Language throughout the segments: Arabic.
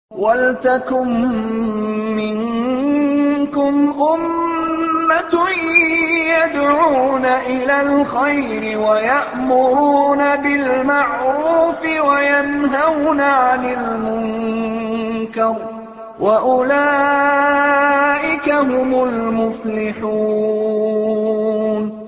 وَلْتَكُن مِّنكُمْ أُمَّةٌ يَدْعُونَ إِلَى الْخَيْرِ وَيَأْمُرُونَ بِالْمَعْرُوفِ وَيَنْهَوْنَ عَنِ الْمُنكَرِ ۚ وَأُولَٰئِكَ هُمُ الْمُفْلِحُونَ.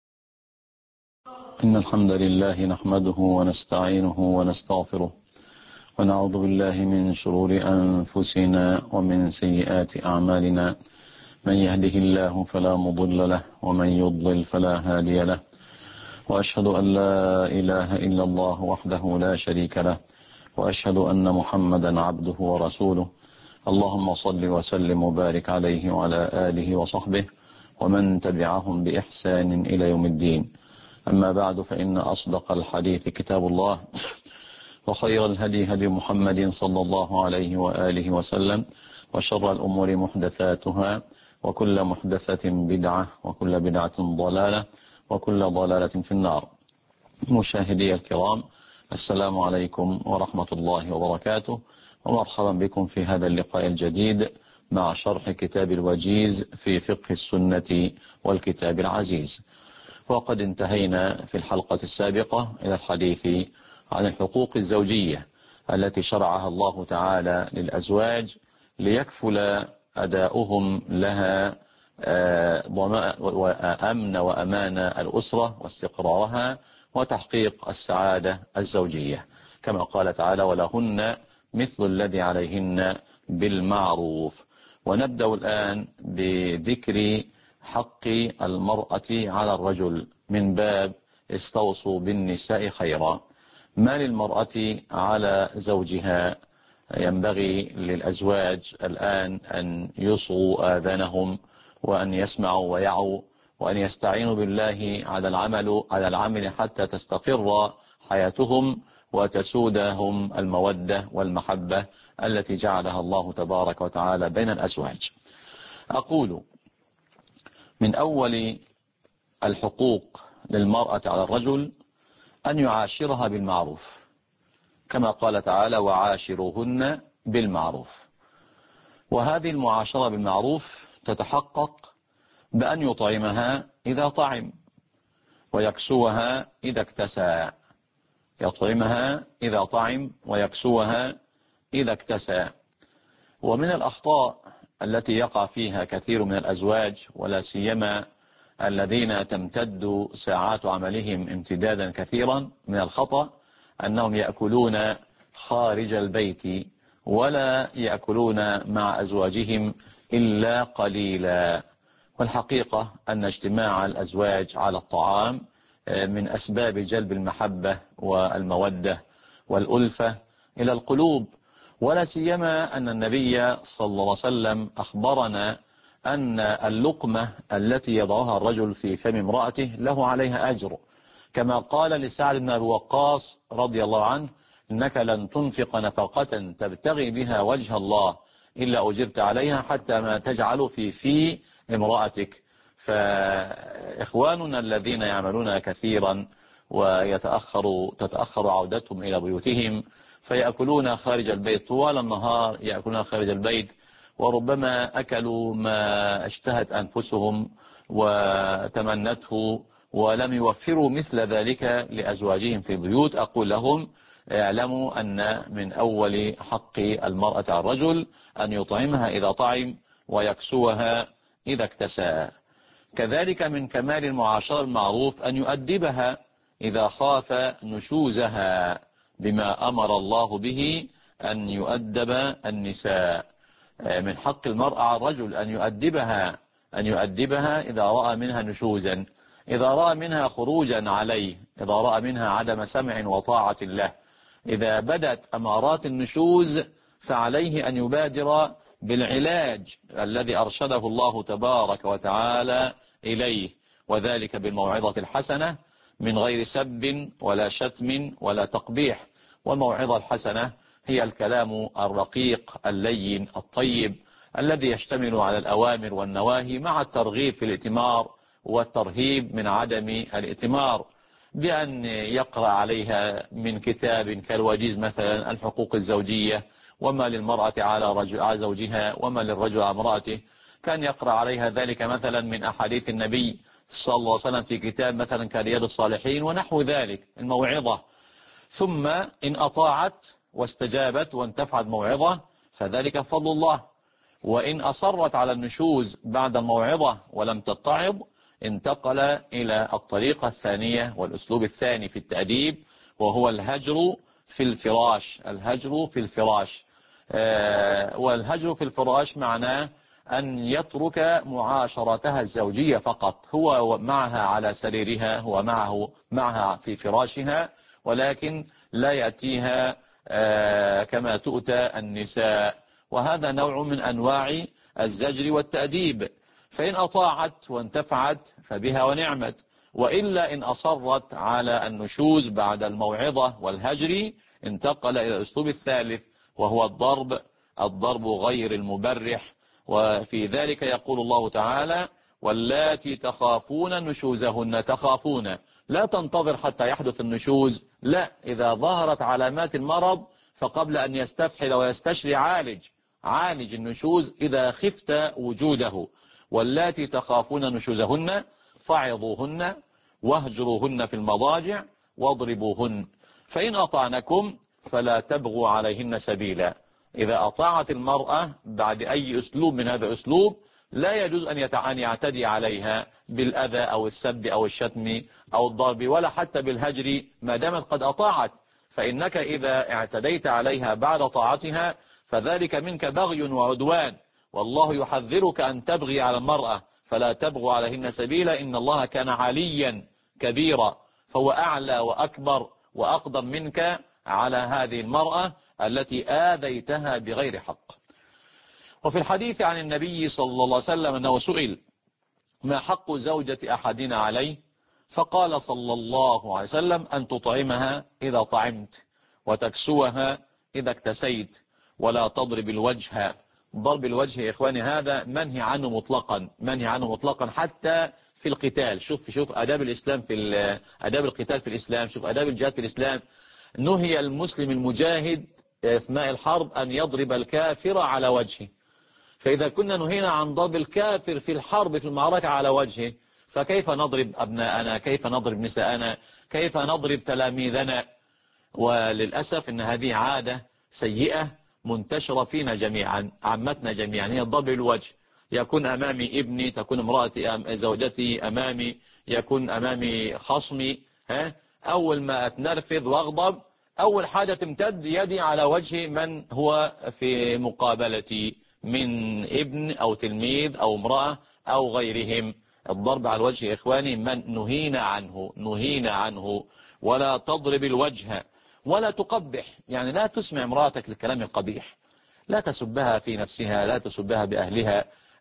إن الحمد لله نحمده ونستعينه ونستغفره ونعوذ بالله من شرور أنفسنا ومن سيئات أعمالنا. من يهده الله فلا مضل له ومن يضلل فلا هادي له، وأشهد أن لا إله إلا الله وحده لا شريك له، وأشهد أن محمدا عبده ورسوله. اللهم صل وسلم وبارك عليه وعلى آله وصحبه ومن تبعهم بإحسان إلى يوم الدين. أما بعد، فإن أصدق الحديث كتاب الله، وخير الهدي هدي محمد صلى الله عليه وآله وسلم، وشر الأمور محدثاتها، وكل محدثة بدعة، وكل بدعة ضلالة، وكل ضلالة في النار. مشاهدي الكرام، السلام عليكم ورحمة الله وبركاته، ومرحبا بكم في هذا اللقاء الجديد مع شرح كتاب الوجيز في فقه السنة والكتاب العزيز. وقد انتهينا في الحلقة السابقة إلى الحديث عن الحقوق الزوجية التي شرعها الله تعالى للأزواج ليكفل أداؤهم لها أمن وأمان الأسرة واستقرارها وتحقيق السعادة الزوجية، كما قال تعالى: ولهن مثل الذي عليهن بالمعروف. ونبدأ الآن بذكر حق المرأة على الرجل من باب استوصوا بالنساء خيرا. ما للمرأة على زوجها؟ ينبغي للأزواج الآن أن يصغوا آذانهم وأن يسمعوا ويعوا وأن يستعينوا بالله على العمل حتى تستقر حياتهم وتسودهم المودة والمحبة التي جعلها الله تبارك وتعالى بين الأزواج. أقول: من أول الحقوق للمرأة على الرجل أن يعاشرها بالمعروف، كما قال تعالى: وعاشروهن بالمعروف. وهذه المعاشرة بالمعروف تتحقق بأن يطعمها إذا طعم، ويكسوها إذا اكتسى. يطعمها إذا طعم ويكسوها إذا اكتسى. ومن الأخطاء التي يقع فيها كثير من الأزواج، ولا سيما الذين تمتد ساعات عملهم امتدادا كثيرا، من الخطأ أنهم يأكلون خارج البيت ولا يأكلون مع أزواجهم إلا قليلا. والحقيقة أن اجتماع الأزواج على الطعام من أسباب جلب المحبة والمودة والألفة إلى القلوب، ولا سيما أن النبي صلى الله عليه وسلم أخبرنا أن اللقمة التي يضعها الرجل في فم امرأته له عليها أجر، كما قال لسعد بن أبي وقاص رضي الله عنه: إنك لن تنفق نفقة تبتغي بها وجه الله إلا أجرت عليها حتى ما تجعل في امرأتك. فإخواننا الذين يعملون كثيرا تتأخر عودتهم إلى بيوتهم، فيأكلون خارج البيت طوال النهار، يأكلون خارج البيت، وربما أكلوا ما اشتهت أنفسهم وتمنته ولم يوفروا مثل ذلك لأزواجهم في البيوت. أقول لهم: اعلموا أن من أول حق المرأة على الرجل أن يطعمها إذا طعم ويكسوها إذا اكتسى. كذلك من كمال المعاشرة المعروف أن يؤدبها إذا خاف نشوزها، بما أمر الله به أن يؤدب النساء. من حق المرأة على الرجل أن يؤدبها إذا رأى منها نشوزا، إذا رأى منها خروجا عليه، إذا رأى منها عدم سمع وطاعة له. إذا بدت أمارات النشوز فعليه أن يبادر بالعلاج الذي أرشده الله تبارك وتعالى إليه، وذلك بالموعظة الحسنة من غير سب ولا شتم ولا تقبيح. والموعظة الحسنة هي الكلام الرقيق اللين الطيب الذي يشتمل على الأوامر والنواهي مع الترغيب في الائتمار والترهيب من عدم الائتمار، بأن يقرأ عليها من كتاب كالوجيز مثلا الحقوق الزوجية وما للمرأة على زوجها وما للرجل على امرأته. كان يقرأ عليها ذلك مثلا من أحاديث النبي صلى الله عليه وسلم في كتاب مثلا كرياض الصالحين ونحو ذلك الموعظة. ثم إن أطاعت واستجابت وانتفعت موعظة فذلك فضل الله. وإن أصرت على النشوز بعد الموعظة ولم تتعظ انتقل إلى الطريقة الثانية والأسلوب الثاني في التأديب، وهو الهجر في الفراش. الهجر في الفراش، والهجر في الفراش معناه أن يترك معاشرتها الزوجية فقط، هو معها على سريرها، هو معها في فراشها، ولكن لا يأتيها كما تؤتى النساء. وهذا نوع من أنواع الزجر والتأديب. فإن أطاعت وانتفعت فبها ونعمت، وإلا إن أصرت على النشوز بعد الموعظة والهجر انتقل إلى الأسلوب الثالث، وهو الضرب غير المبرح. وفي ذلك يقول الله تعالى: واللاتي تخافون نشوزهن. تخافون، لا تنتظر حتى يحدث النشوز، لا، إذا ظهرت علامات المرض فقبل أن يستفحل ويستشري عالج النشوز إذا خفت وجوده. واللاتي تخافون نشوزهن فعظوهن واهجروهن في المضاجع واضربوهن، فإن أطعنكم فلا تبغوا عليهن سبيلا. إذا أطاعت المرأة بعد أي أسلوب من هذا الأسلوب لا يجوز أن يعتدي عليها بالأذى أو السب أو الشتم أو الضرب ولا حتى بالهجر ما دامت قد أطاعت. فإنك إذا اعتديت عليها بعد طاعتها فذلك منك بغي وعدوان، والله يحذرك أن تبغي على المرأة، فلا تبغوا عليهن سبيلا، إن الله كان عليا كبيرا، فهو أعلى وأكبر وأقدم منك على هذه المرأة التي آذيتها بغير حق. وفي الحديث عن النبي صلى الله عليه وسلم أنه سئل: ما حق زوجة أحدنا عليه؟ فقال صلى الله عليه وسلم: أن تطعمها إذا طعمت، وتكسوها إذا اكتسيت، ولا تضرب الوجه. ضرب الوجه يا إخواني هذا منهي عنه مطلقا، منهي عنه مطلقا حتى في القتال. شوف أداب الإسلام في أداب القتال في الإسلام، شوف أداب الجهاد في الإسلام. نهي المسلم المجاهد أثناء الحرب أن يضرب الكافر على وجهه. فإذا كنا نهينا عن ضرب الكافر في الحرب في المعركة على وجهه، فكيف نضرب أبناءنا؟ كيف نضرب نساءنا؟ كيف نضرب تلاميذنا؟ وللأسف إن هذه عادة سيئة منتشرة فينا جميعا، عامتنا جميعا، هي ضرب الوجه. يكون أمامي ابني، تكون امرأتي زوجتي أمامي، يكون أمامي خصمي، أول ما أتنرفض وأغضب أول حاجة تمتد يدي على وجه من هو في مقابلتي من ابن أو تلميذ أو امرأة أو غيرهم. الضرب على الوجه يا إخواني من نهينا عنه. ولا تضرب الوجه ولا تقبح، يعني لا تسمع امرأتك للكلام القبيح، لا تسبها في نفسها، لا تسبها بأهلها،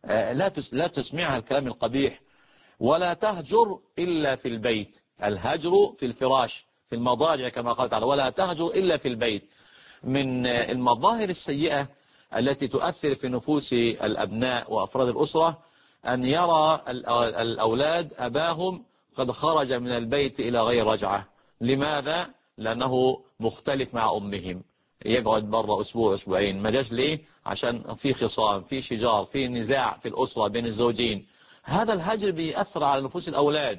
لا تسمعها الكلام القبيح. ولا تهجر إلا في البيت، الهجر في الفراش في المضاجع كما قال تعالى: ولا تهجر إلا في البيت. من المظاهر السيئة التي تؤثر في نفوس الأبناء وأفراد الأسرة أن يرى الأولاد أباهم قد خرج من البيت إلى غير رجعة. لماذا؟ لأنه مختلف مع أمهم، يقعد برا أسبوع أسبوعين، ما جاش ليه؟ عشان في خصام، في شجار، في نزاع في الأسرة بين الزوجين. هذا الهجر بيأثر على نفوس الأولاد.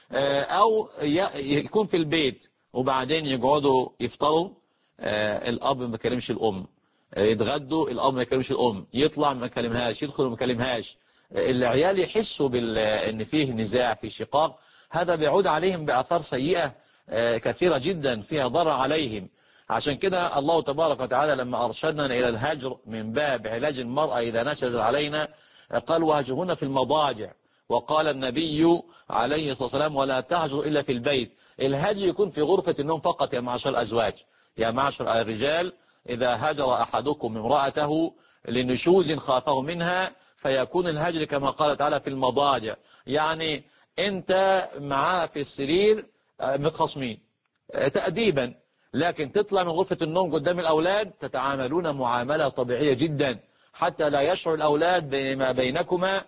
أو يكون في البيت وبعدين يقعدوا يفطروا، الأب ما يكلمش الأم، يتغدوا الأب ما يكلمش الأم، يطلع ما يكلمهاش، يدخل ما يكلمهاش. العيال يحسوا إن فيه نزاع، في شقاق، هذا بيعود عليهم بأثار سيئة كثيرة جدا فيها ضرر عليهم. عشان كده الله تبارك وتعالى لما أرشدنا إلى الهجر من باب علاج المرأة إذا نشز علينا قال: وهجرهن في المضاجع. وقال النبي عليه الصلاة والسلام: ولا تهجر إلا في البيت. الهجر يكون في غرفة النوم فقط يا معشر الأزواج، يا معشر الرجال. إذا هجر أحدكم امرأته لنشوز خافه منها فيكون الهجر كما قال تعالى في المضاجع، يعني أنت معاه في السرير متخصمين تأديبا، لكن تطلع من غرفة النوم قدام الأولاد تتعاملون معاملة طبيعية جدا حتى لا يشعر الأولاد بما بينكما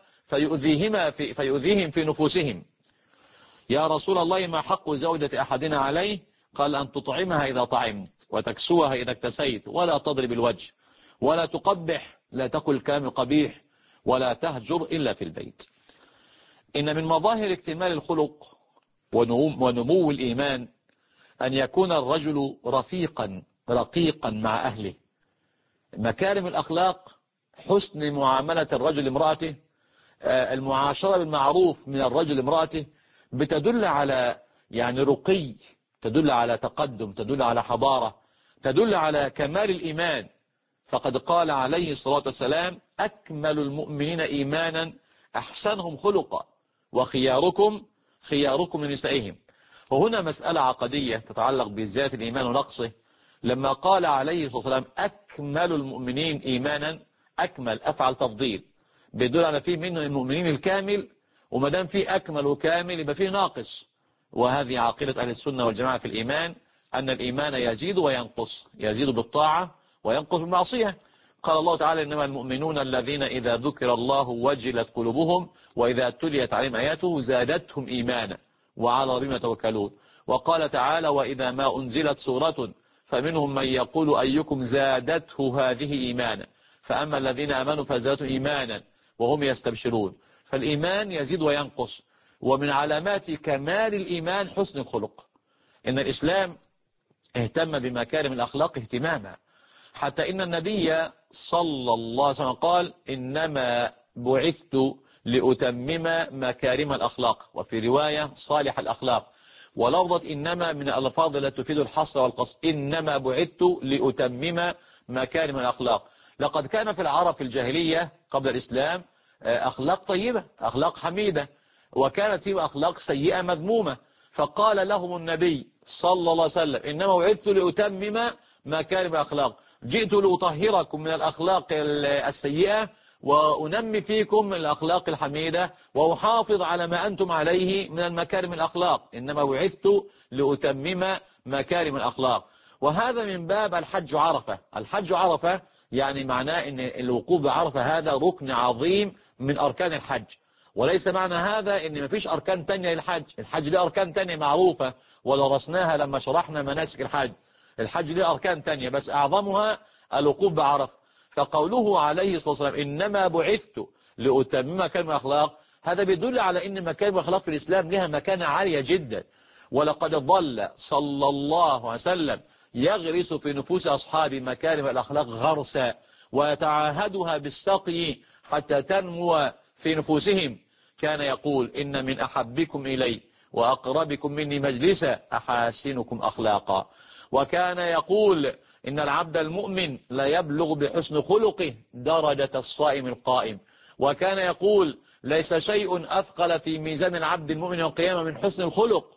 فيؤذيهم في نفوسهم. يا رسول الله ما حق زوجة أحدنا عليه؟ قال: أن تطعمها إذا طعمت، وتكسوها إذا اكتسيت، ولا تضرب الوجه. ولا تقبح، لا تقل كلام قبيح، ولا تهجر إلا في البيت. إن من مظاهر اكتمال الخلق ونمو الإيمان أن يكون الرجل رفيقا رقيقا مع أهله. مكارم الأخلاق حسن معاملة الرجل امرأته، المعاشرة بالمعروف من الرجل امرأته، بتدل على يعني رقي، تدل على تقدم، تدل على حضارة، تدل على كمال الإيمان. فقد قال عليه الصلاة والسلام: أكمل المؤمنين إيمانا أحسنهم خلقا وخياركم خياركم لنسائهم. وهنا مسألة عقدية تتعلق بزيادة الإيمان ونقصه. لما قال عليه الصلاة والسلام أكمل المؤمنين إيمانا، أكمل أفعل تفضيل بيدل على فيه منه المؤمنين الكامل، وما دام فيه أكمل وكامل يبقى فيه ناقص. وهذه عقيدة أهل السنة والجماعة في الإيمان، أن الإيمان يزيد وينقص، يزيد بالطاعة وينقص بالمعصية. قال الله تعالى: إنما المؤمنون الذين إذا ذكر الله وجلت قلوبهم وإذا تليت عليهم آياته زادتهم إيمانا وعلى ربهم يتوكلون. وقال تعالى: وإذا ما أنزلت سورة فمنهم من يقول أيكم زادته هذه إيمانا فأما الذين آمنوا فزادتهم إيمانا وهم يستبشرون. فالإيمان يزيد وينقص. ومن علامات كمال الإيمان حسن الخلق. إن الإسلام اهتم بمكارم الأخلاق اهتماما، حتى إن النبي صلى الله عليه وسلم قال: إنما بعثت لأتمم مكارم الأخلاق، وفي رواية صالح الأخلاق. ولفظة إنما من الألفاظ التي تفيد الحصر والقصر، إنما بعثت لأتمم مكارم الأخلاق. لقد كان في العرب في الجاهلية قبل الإسلام أخلاق طيبة، أخلاق حميدة، وكانت فيها أخلاق سيئة مذمومة. فقال لهم النبي صلى الله عليه وسلم: إنما بعثت لأتمم مكارم الأخلاق، جئت لأطهركم من الأخلاق السيئة وأنمي فيكم الأخلاق الحميدة وأحافظ على ما أنتم عليه من المكارم الأخلاق. إنما بعثت لأتمم مكارم الأخلاق. وهذا من باب الحج عرفة. الحج عرفة يعني معناه أن الوقوف بعرفة هذا ركن عظيم من أركان الحج. وليس معنى هذا أن مفيش أركان تانية للحج. الحج له أركان تانية معروفة ودرسناها لما شرحنا مناسك الحج. الحج له أركان تانية بس أعظمها الوقوف بعرفة. فقوله عليه الصلاة والسلام: إنما بعثت لأتمم مكارم الأخلاق، هذا بيدل على أن مكارم الأخلاق في الإسلام لها مكانة عالية جدا. ولقد ظل صلى الله عليه وسلم يغرس في نفوس أصحاب مكارم الأخلاق غرسا، ويتعاهدها بالسقي حتى تنمو في نفوسهم. كان يقول: إن من أحبكم إلي وأقربكم مني مجلسا أحاسنكم أخلاقا. وكان يقول: إن العبد المؤمن لا يبلغ بحسن خلقه درجة الصائم القائم. وكان يقول: ليس شيء أثقل في ميزان العبد المؤمن يوم القيامة من حسن الخلق.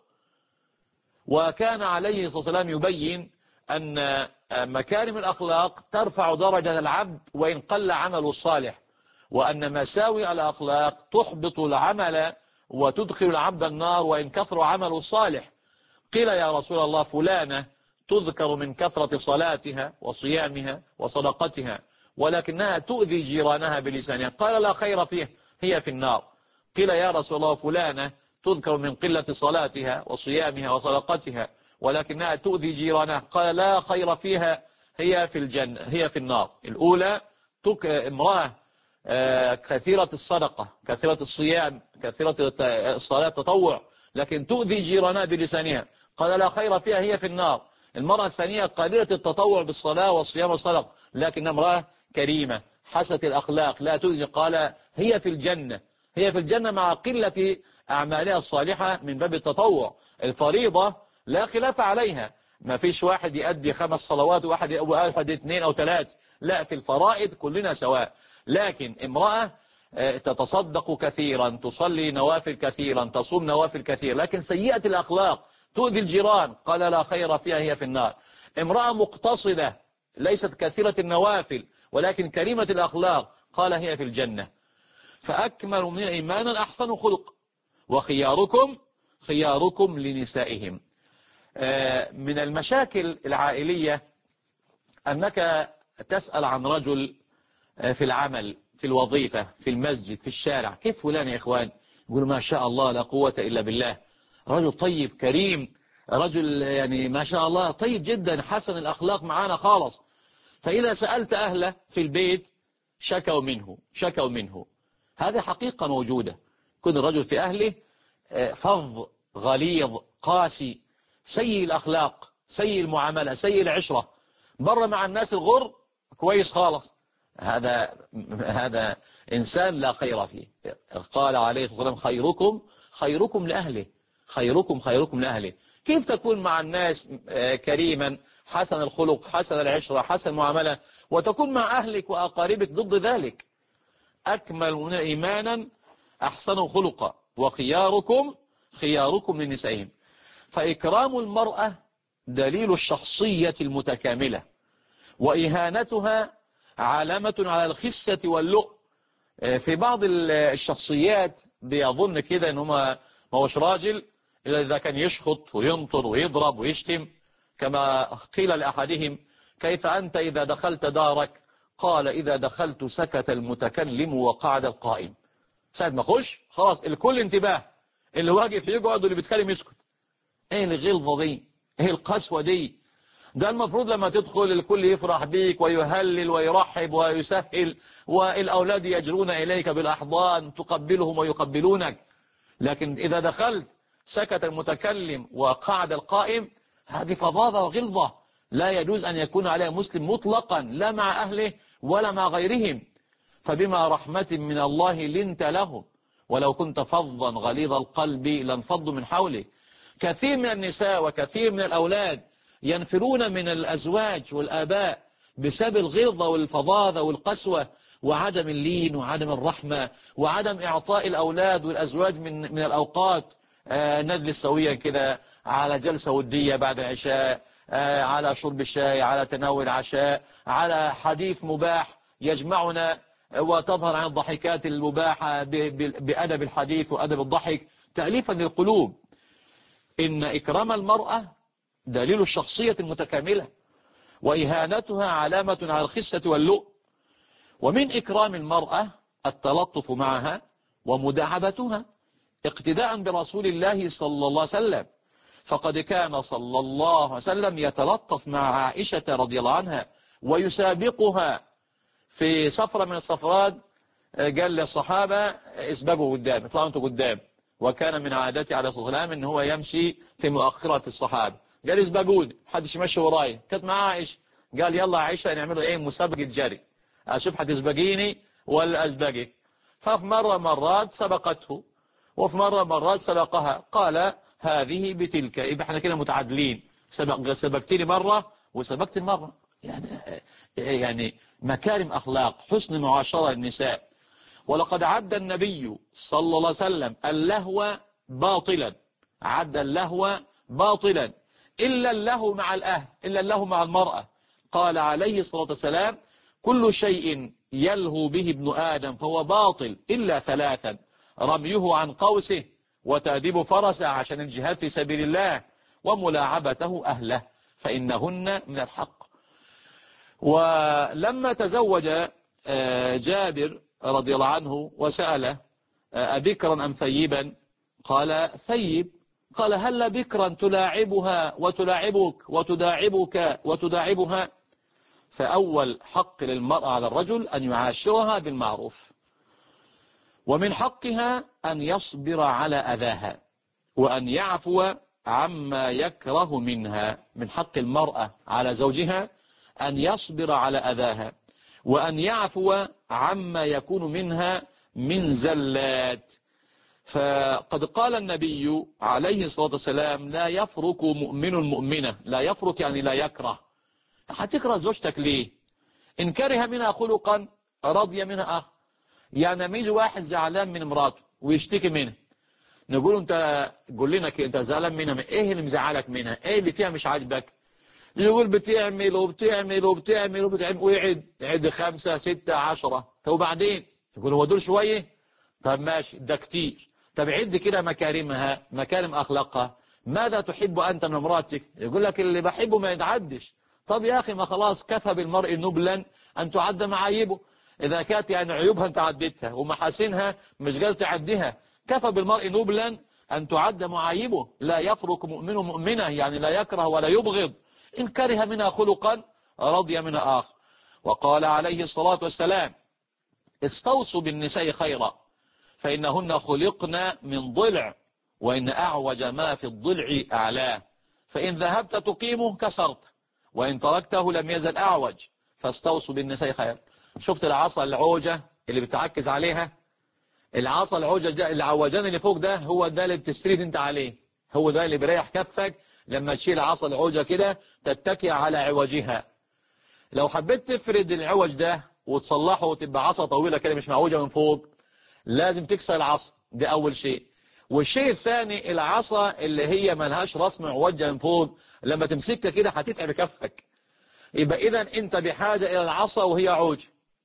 وكان عليه الصلاة والسلام يبين أن مكارم الأخلاق ترفع درجة العبد وإن قل عمله الصالح، وأن مساوئ الأخلاق تحبط العمل وتدخل العبد النار وإن كثر عمله الصالح. قيل: يا رسول الله، فلانة تذكر من كثرة صلاتها وصيامها وصدقتها ولكنها تؤذي جيرانها بلسانها. قال: لا خير فيها، هي في النار. قيل: يا رسول الله، فلانة تذكر من قلة صلاتها وصيامها وصدقتها ولكنها تؤذي جيرانها. قال: لا خير فيها، هي في الجنة، هي في النار. الأولى امرأة كثيرة الصدقة، كثيرة الصيام، كثيرة الصلاة التطوع، لكن تؤذي جيرانها بلسانها. قال: لا خير فيها، هي في النار. المرأة الثانية قليلة التطوع بالصلاة والصيام والصدقة، لكن امرأة كريمة حسنة الأخلاق لا تؤذي. قال: هي في الجنة، هي في الجنة مع قلة أعمالها الصالحة من باب التطوع. الفريضة لا خلاف عليها، ما فيش واحد يؤدي 5 صلوات وواحد 2 أو 3، لا، في الفرائض كلنا سواء. لكن امرأة تتصدق كثيرا، تصلي نوافل كثيرا، تصوم نوافل كثير، لكن سيئة الأخلاق تؤذي الجيران، قال: لا خير فيها، هي في النار. امرأة مقتصدة ليست كثيرة النوافل ولكن كريمة الأخلاق، قال: هي في الجنة. فأكمل من إيمانا أحسن خلق وخياركم خياركم لنسائهم. من المشاكل العائلية أنك تسأل عن رجل في العمل، في الوظيفة، في المسجد، في الشارع: كيف فلان يا إخوان؟ يقول: ما شاء الله لا قوة إلا بالله، رجل طيب كريم، رجل يعني ما شاء الله طيب جدا، حسن الأخلاق معانا خالص. فإذا سألت أهله في البيت شكوا منه. هذه حقيقة موجودة. كل الرجل في أهله فظ غليظ قاسي سيء الأخلاق سيء المعاملة سيء العشرة، بره مع الناس الغر كويس خالص، هذا إنسان لا خير فيه. قال عليه الصلاة والسلام خيركم لأهله، خيركم لأهله. كيف تكون مع الناس كريما حسن الخلق حسن العشرة حسن المعاملة، وتكون مع أهلك وأقاربك ضد ذلك؟ أكمل إيمانا أحسن خلقا خياركم لنسائهم. فإكرام المرأة دليل الشخصية المتكاملة، وإهانتها علامة على الخسة واللؤم. في بعض الشخصيات بيظن كده إنه ما هوش راجل إلا إذا كان يشخط وينطر ويضرب ويشتم، كما قيل لأحدهم: كيف أنت إذا دخلت دارك؟ قال: إذا دخلت سكت المتكلم وقعد القائم. ساعة ما أخش خلاص الكل انتباه، اللي واقف يقعد واللي بيتكلم يسكت. ايه الغلظة دي؟ ايه القسوة دي؟ ده المفروض لما تدخل الكل يفرح بيك ويهلل ويرحب ويسهل، والأولاد يجرون إليك بالأحضان تقبلهم ويقبلونك. لكن إذا دخلت سكت المتكلم وقعد القائم، هذه فظاظة وغلظة لا يجوز أن يكون عليها مسلم مطلقا، لا مع أهله ولا مع غيرهم. فبما رحمة من الله لنت لهم، ولو كنت فظا غليظ القلب لانفضوا من حولك. كثير من النساء وكثير من الأولاد ينفرون من الأزواج والآباء بسبب الغلظة والفظاظة والقسوة وعدم اللين وعدم الرحمة وعدم إعطاء الأولاد والأزواج من الأوقات نجلس سويا كده على جلسة ودية بعد العشاء، على شرب الشاي، على تناول العشاء، على حديث مباح يجمعنا، وتظهر عن الضحكات المباحة بأدب الحديث وأدب الضحك تأليفا للقلوب. إن إكرام المرأة دليل الشخصية المتكاملة، وإهانتها علامة على الخسة واللؤم. ومن إكرام المرأة التلطف معها ومداعبتها اقتداء برسول الله صلى الله عليه وسلم، فقد كان صلى الله عليه وسلم يتلطف مع عائشة رضي الله عنها ويسابقها في سفرة من السفرات. قال للصحابة: اسبقوا قدام، اطلعوا انتوا قدام. وكان من عادته عليه الصلاة والسلام ان هو يمشي في مؤخرة الصحابة. قال: اسبقوني، محدش يمشي وراي. كانت معاه عائشة، قال: يلا عائشة نعملوا ايه؟ مسابقة جري، اشوف هتسبقيني ولا اسبقك. ففي مرات سبقته، وفي مرات سبقها. قال: هذه بتلك، يبقى احنا كده متعادلين، سبقتني مرة وسبقت مرة. يعني مكارم أخلاق، حسن معاشرة النساء. ولقد عد النبي صلى الله عليه وسلم اللهو باطلا، عد اللهو باطلا إلا اللهو مع الأهل، إلا اللهو مع المرأة. قال عليه الصلاة والسلام: كل شيء يلهو به ابن آدم فهو باطل إلا ثلاثا: رميه عن قوسه، وتأديب فرسه عشان الجهاد في سبيل الله، وملاعبته أهله، فإنهن من الحق. ولما تزوج جابر رضي الله عنه وسأله: أبكرا أم ثيبا؟ قال: ثيب. قال: هل بكرا تلاعبها وتلاعبك وتداعبك وتداعبها؟ فأول حق للمرأة على الرجل أن يعاشرها بالمعروف، ومن حقها أن يصبر على أذاها وأن يعفو عما يكره منها. من حق المرأة على زوجها أن يصبر على أذاها وأن يعفو عما يكون منها من زلات. فقد قال النبي عليه الصلاة والسلام: لا يفرق مؤمن مؤمنة. لا يفرق يعني لا يكره. هتكره زوجتك ليه؟ إن كره منها خلقا رضي منها يعني ميجي واحد زعلان من مراته ويشتكي منها، نقول انت قول لنا انت زعلان منها، ايه اللي مزعلك منها؟ ايه اللي فيها مش عاجبك؟ يقول بتعمل وبتعمل وبتعمل وبتعمل، ويعد 5 6 10. طب وبعدين؟ يقول هو دول شوية؟ طب ماشي، ده كتير. طب عد كده مكارمها، مكارم أخلاقها. ماذا تحب أنت من امرأتك؟ يقول لك اللي بحبه ما يتعدش. طب يا أخي ما خلاص، كفى بالمرء نبلا أن تعد معايبه. إذا كانت يعني عيوبها أنت عدتها ومحاسنها مش قادر تعدها، كفى بالمرء نبلا أن تعد معايبه. لا يفرق مؤمن مؤمنة، يعني لا يكره ولا يبغض. إن كره منها خلقا رضي منها آخر. وقال عليه الصلاة والسلام: استوصوا بالنساء خيرا فإنهن خلقن من ضلع، وإن أعوج ما في الضلع أعلاه، فإن ذهبت تقيمه كسرت، وإن تركته لم يزل أعوج، فاستوصوا بالنساء خيرا. شفت العصا العوجة اللي بتعكز عليها؟ العصا العوجة ده العوجان اللي فوق ده هو ده اللي بتستريد انت عليه، هو ده اللي بيريح كفك لما تشيل عصا العوجة كده تتكي على عوجها. لو حبيت تفرد العوج ده وتصلحه وتبقى عصا طويلة كده مش معوجة من فوق، لازم تكسر العصا، ده أول شيء. والشيء الثاني، العصا اللي هي ملهاش راس معوجة من فوق لما تمسكها كده هتتعب كفك. يبقى إذا أنت بحاجة إلى العصا وهي عوج.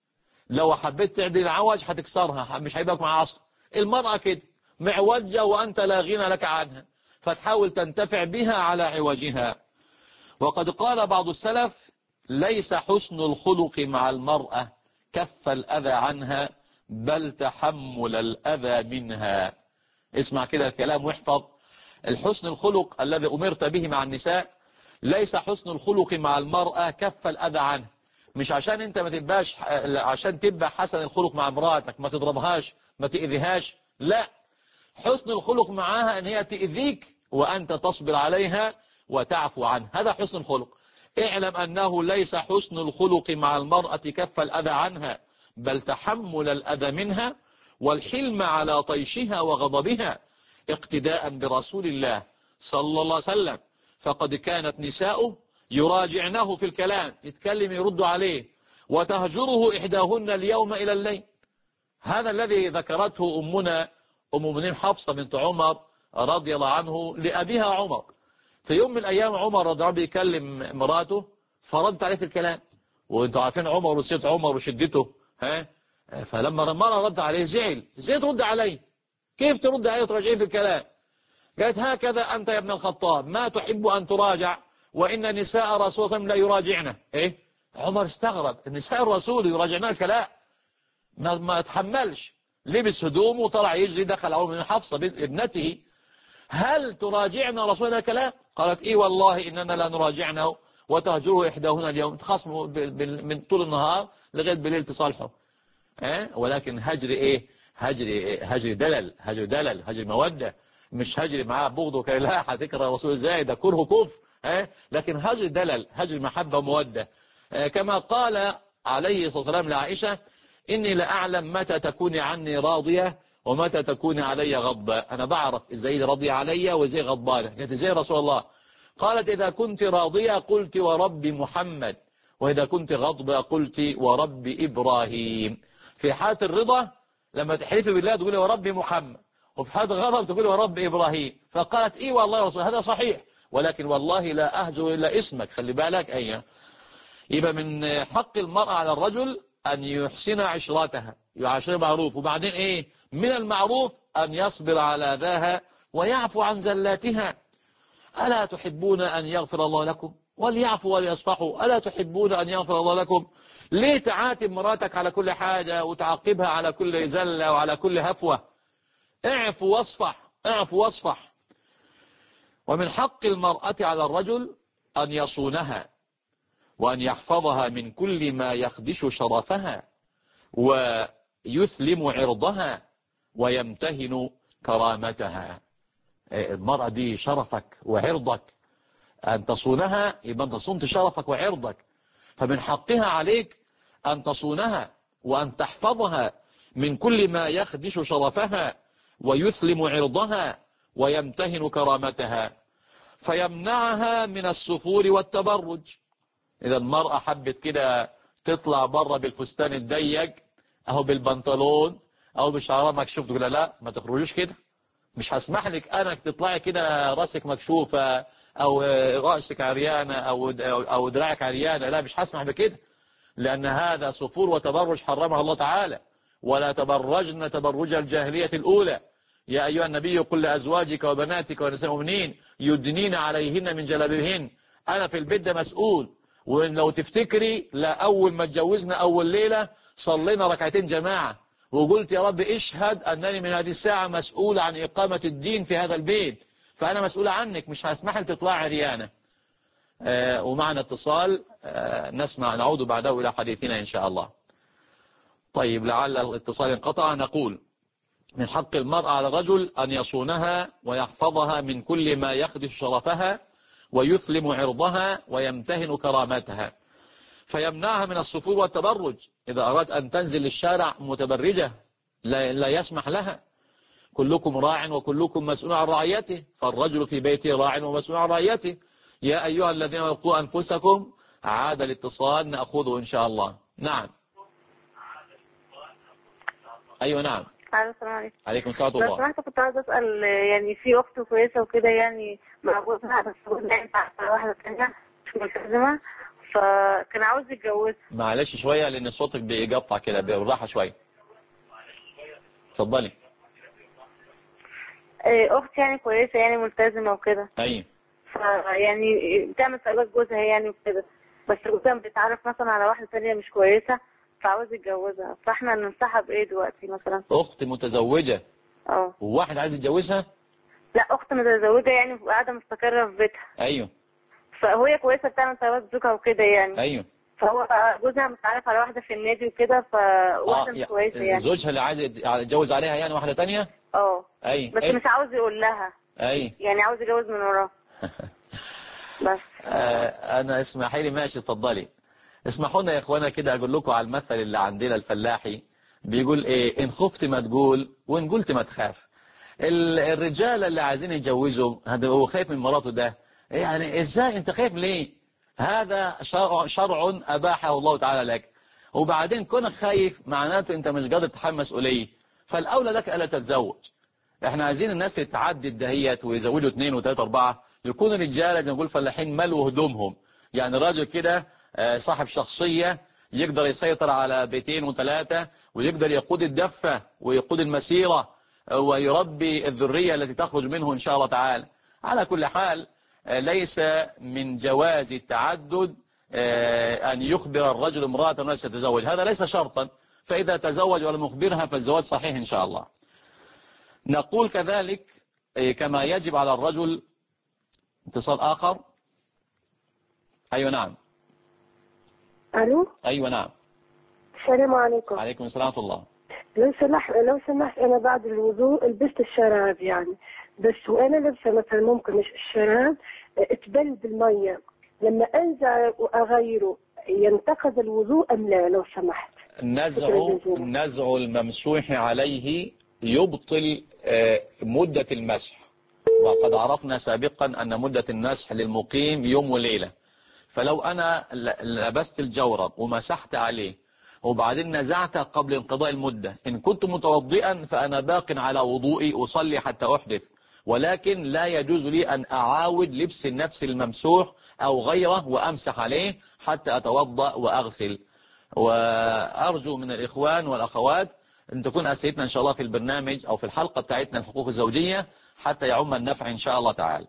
لو حبيت تعدل العوج هتكسرها، مش هيبقى مع عصا. المرأة كده معوجة وأنت لا غنى لك عنها، فتحاول تنتفع بها على عوجها. وقد قال بعض السلف: ليس حسن الخلق مع المرأة كف الأذى عنها، بل تحمل الأذى منها. اسمع كده الكلام واحفظ. الحسن الخلق الذي أمرت به مع النساء ليس حسن الخلق مع المرأة كف الأذى عنها. مش عشان انت ما تبقاش، عشان تبقى حسن الخلق مع امرأتك ما تضربهاش ما تأذيهاش، لا. حسن الخلق معها ان هي تأذيك وانت تصبر عليها وتعفو عنها، هذا حسن الخلق. اعلم انه ليس حسن الخلق مع المرأة كف الأذى عنها، بل تحمل الأذى منها والحلم على طيشها وغضبها، اقتداء برسول الله صلى الله عليه وسلم. فقد كانت نساؤه يراجعنه في الكلام، يتكلم يرد عليه، وتهجره إحداهن اليوم إلى الليل. هذا الذي ذكرته أمنا أم المؤمنين حفصة بنت عمر رضي الله عنه لأبيها عمر. في يوم من الأيام عمر رضي الله عنه بيكلم مراته فردت عليه في الكلام، وانتوا عارفين عمر وسيد عمر وشدته، فلما المرأة رد عليه زعل، ازاي ترد علي؟ كيف ترد علي وتراجعين في الكلام؟ قالت: هكذا أنت يا ابن الخطاب ما تحب أن تراجع، وإن نساء رسول الله صلى الله عليه وسلم لا يراجعنا. عمر استغرب، النساء الرسول يراجعنا الكلام؟ ما تحملش، لبس هدومه وطلع يجري، دخل عمر من حفصة ابنته: هل تراجعنا رسولنا الكلام؟ قالت: إيه والله إننا لا نراجعنه، وتهجره إحداهن اليوم، تخصموا من طول النهار لغاية بالليل تصالحوا. ولكن هجر هجر دلل، هجر مودة، مش هجر معاه بغض وكذا، لا هتكره الرسول ازاي، ده كره كفر. لكن هجر دلل، هجر محبة ومودة. كما قال عليه الصلاة والسلام لعائشة: إني لأعلم متى تكوني عني راضية ومتى تكوني علي غضبة. أنا بعرف إزاي راضية علي وإزاي غضبانة. قالت: إزاي رسول الله؟ قالت: إذا كنت راضية قلت ورب محمد، وإذا كنت غضبة قلت ورب إبراهيم. في حالة الرضا لما تحلفي بالله تقولي ورب محمد، وفي حالة الغضب تقولي ورب إبراهيم. فقالت: إيه والله يا رسول، هذا صحيح، ولكن والله لا أهجر إلا اسمك. خلي بالك. يبقى من حق المرأة على الرجل أن يحسن عشرتها، يعاشر معروف. وبعدين من المعروف أن يصبر على أذاها ويعفو عن زلاتها. ألا تحبون أن يغفر الله لكم؟ وليعفوا وليصفحوا. ألا تحبون أن يغفر الله لكم؟ ليه تعاتب مراتك على كل حاجة وتعاقبها على كل زلة وعلى كل هفوة؟ اعفو واصفح، اعفو واصفح. ومن حق المرأة على الرجل أن يصونها وأن يحفظها من كل ما يخدش شرفها ويثلم عرضها ويمتهن كرامتها. المرأة دي شرفك وعرضك، أن تصونها يبقى أنت صنت شرفك وعرضك، فمن حقها عليك أن تصونها وأن تحفظها من كل ما يخدش شرفها ويثلم عرضها ويمتهن كرامتها، فيمنعها من السفور والتبرج. إذا المرأة حبت كده تطلع بره بالفستان الضيق أو بالبنطلون أو بشعرها مكشوف، تقول لا ما تخرجوش كده، مش هسمح لك أنا تطلعي كده راسك مكشوفة أو رأسك عريانة أو دراعك عريانة، لا مش هسمح بكده، لأن هذا سفور وتبرج حرمها الله تعالى. ولا تبرجن تبرج الجاهلية الأولى. يا أيها النبي قل لأزواجك وبناتك ونساء المؤمنين يدنين عليهن من جلابيبهن. أنا في البيت ده مسؤول. ولو تفتكري لا أول ما اتجوزنا أول ليلة صلينا ركعتين جماعة وقلت يا رب اشهد أنني من هذه الساعة مسؤول عن إقامة الدين في هذا البيت، فأنا مسؤول عنك، مش هسمح لك تطلع عريانة. ومعنا اتصال نسمع، نعود بعده إلى حديثنا إن شاء الله. طيب لعل الاتصال انقطع. نقول من حق المرأة على الرجل أن يصونها ويحفظها من كل ما يخدش شرفها ويثلم عرضها ويمتهن كرامتها، فيمنعها من السفور والتبرج. إذا أراد أن تنزل للشارع متبرجة لا يسمح لها. كلكم راع وكلكم مسؤول عن رعيته، فالرجل في بيته راع ومسؤول عن رعيته. يا أيها الذين قوا أنفسكم. عاد الاتصال نأخذه إن شاء الله. نعم. أيوة نعم. السلام عليكم. عليكم السلام لو الله. سمحت كنت عايزة أسأل، يعني في أخت كويسة وكده يعني مع جوزها، بس جوزها ينفع على واحدة تانية مش ملتزمة، فكان عاوز يتجوزها. معلش شوية لأن صوتك بيقطع كده، بالراحة شوية. اتفضلي. أختي يعني كويسة يعني ملتزمة وكده. أيوة. فيعني بتعمل طلبات جوزها يعني وكده، بس جوزها بيتعرف مثلا على واحدة تانية مش كويسة فعاوز يتجوزها، فاحنا ننصحها بإيه دلوقتي مثلا؟ أخت متزوجة اه. وواحد عايز يتجوزها؟ لا، أخت متزوجة يعني قاعدة مستقرة في بيتها. أيوة. فهي كويسة بتعمل طلبات زوجها وكده يعني. أيوة. فهو جوزها متعرف على واحدة في النادي وكده، فواحدة مش كويسة يعني. زوجها اللي عايز يتجوز عليها يعني واحدة تانية؟ اه. أي بس مش عاوز يقول لها. أي يعني عاوز يتجوز من وراها. بس أنا اسمحي لي. ماشي اتفضلي. اسمحوا لنا يا إخوانا كده أقول لكم على المثل اللي عندنا الفلاحي، بيقول إيه: إن خفت ما تقول وإن قلت ما تخاف. الرجال اللي عايزين يتجوزوا هذا هو خايف من مراته، ده يعني إزاي أنت خايف ليه؟ هذا شرع أباحه الله تعالى لك، وبعدين كونك خايف معناته أنت مش قادر تتحمل مسؤولية، فالأولى لك ألا تتزوج. احنا عايزين الناس تتعدي الدهيت ويزودوا 2 و3 و4، يكونوا رجاله زي ما نقول فلاحين ملوا هدومهم، يعني راجل كده صاحب شخصية يقدر يسيطر على 2 و3 ويقدر يقود الدفة ويقود المسيرة ويربي الذرية التي تخرج منه إن شاء الله تعالى. على كل حال ليس من جواز التعدد أن يخبر الرجل امرأة أنه سيتزوج، هذا ليس شرطا، فإذا تزوج ولم يخبرها فالزواج صحيح إن شاء الله. نقول كذلك كما يجب على الرجل. اتصال آخر. أيوة نعم. الو. أيوة نعم. السلام عليكم. عليكم السلام ورحمة الله. لو سمحت انا بعد الوضوء لبست الشراب يعني، بس وانا لابسه مثلا ممكن الشراب تبل بالميه، لما انزع واغيره ينتقد الوضوء ام لا لو سمحت؟ نزع الممسوح عليه يبطل مدة المسح، وقد عرفنا سابقا أن مدة المسح للمقيم يوم وليلة. فلو أنا لبست الجورب ومسحت عليه وبعدين نزعته قبل انقضاء المدة، إن كنت متوضئا فأنا باق على وضوئي أصلي حتى أحدث، ولكن لا يجوز لي أن أعاود لبس النفس الممسوح أو غيره وأمسح عليه حتى أتوضأ وأغسل. وأرجو من الإخوان والأخوات أن تكون أسئلتنا إن شاء الله في البرنامج أو في الحلقة بتاعتنا الحقوق الزوجية حتى يعم النفع إن شاء الله تعالى.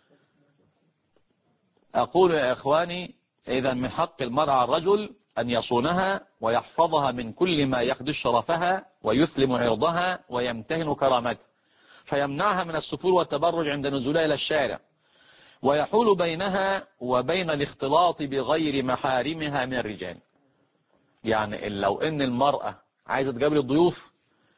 أقول يا إخواني: إذا من حق المرأة على الرجل أن يصونها ويحفظها من كل ما يخدش شرفها ويثلم عرضها ويمتهن كرامتها، فيمنعها من السفور والتبرج عند نزولها إلى الشارع، ويحول بينها وبين الاختلاط بغير محارمها من الرجال. يعني لو ان المرأة عايزة تقابل الضيوف،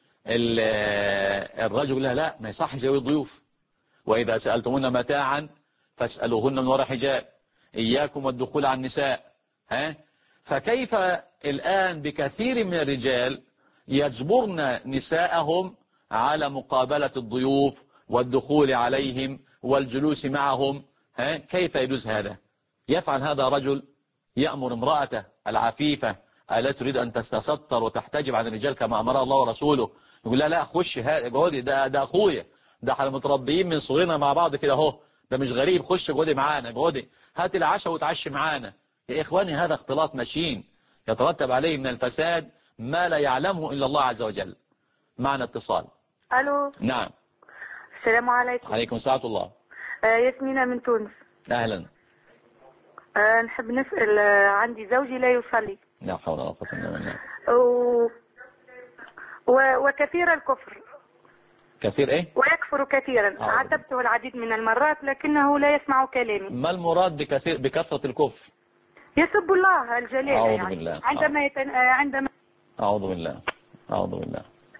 الرجل لا ما يصحش يقابل الضيوف. وإذا سألتمون متاعا فاسألوهن من وراء حجاب، إياكم والدخول على النساء. فكيف الآن بكثير من الرجال يجبرن نساءهم على مقابلة الضيوف والدخول عليهم والجلوس معهم؟ كيف يجوز هذا؟ يفعل هذا رجل يأمر امرأته العفيفة ألا تريد أن تستستر وتحتجب عن الرجال كما أمر الله ورسوله، يقول لا خش جودي، ده أخويا، ده احنا متربيين من صغرنا مع بعض كده اهو، ده مش غريب، خش جودي معانا، جودي هات العشاء وتعشي معانا. يا إخواني هذا اختلاط مشين يترتب عليه من الفساد ما لا يعلمه إلا الله عز وجل. معنا اتصال. الو. نعم. السلام عليكم. عليكم السلام ورحمة الله. ياسمينة من تونس. أهلا. نحب نسأل، عندي زوجي لا يصلي. لا حول ولا قوة إلا بالله. وكثير الكفر. كثير إيه؟ ويكفر كثيرا. عاتبته العديد من المرات لكنه لا يسمع كلامي. ما المراد بكثرة الكفر؟ يسب الله الجليل. أعوذ يعني بالله. عندما أعوذ بالله. أعوذ بالله.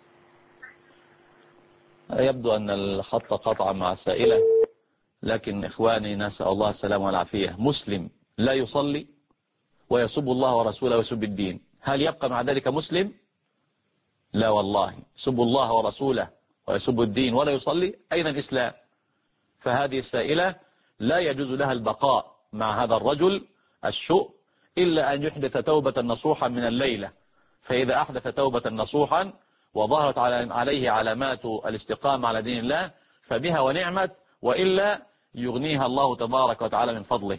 يبدو أن الخط قطع مع السائلة، لكن إخواني نسأل الله السلامة والعافية. مسلم لا يصلي ويسب الله ورسوله ويسب الدين، هل يبقى مع ذلك مسلم؟ لا والله، يسب الله ورسوله ويسب الدين ولا يصلي، أين الإسلام؟ فهذه السائلة لا يجوز لها البقاء مع هذا الرجل الشؤم إلا أن يحدث توبة نصوحا من الليلة. فإذا أحدث توبة نصوحا وظهرت عليه علامات الاستقامة على دين الله فبها ونعمت، وإلا يغنيها الله تبارك وتعالى من فضله.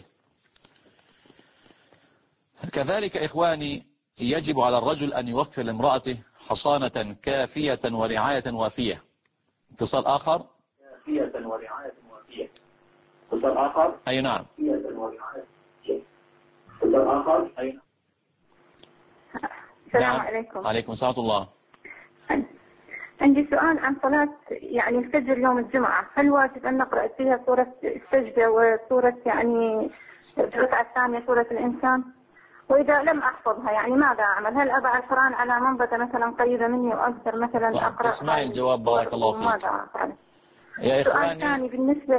كذلك إخواني يجب على الرجل أن يوفر لامرأته حصانة كافية ورعاية وافية. اتصال آخر. كافية ورعاية وافية. اتصال آخر. أي نعم. كافية ورعاية وافية. اتصال آخر. أي نعم. السلام عليكم. عليكم السلام ورحمة الله. عندي سؤال عن صلاة يعني الفجر يوم الجمعة، هل واجب أن نقرأ فيها سورة السجدة وسورة يعني في الركعة الثانية سورة الإنسان؟ وإذا لم أحفظها يعني ماذا أعمل؟ هل أضع القرآن على منبتة مثلا قريبة مني وأقدر مثلا أقرأ؟ اسمعي الجواب بارك الله فيك. ماذا أفعل؟ يا إخواني، سؤال ثاني